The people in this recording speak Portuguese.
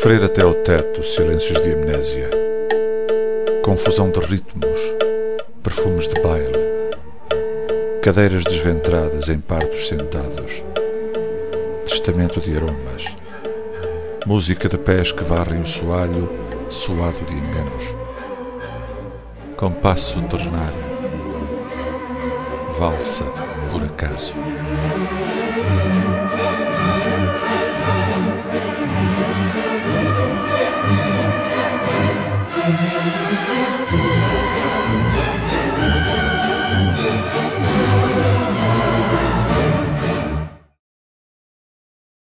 Sofrer até ao teto silêncios de amnésia, confusão de ritmos, perfumes de baile, cadeiras desventradas em partos sentados, testamento de aromas, música de pés que varrem o soalho suado de enganos, compasso ternário, valsa por acaso.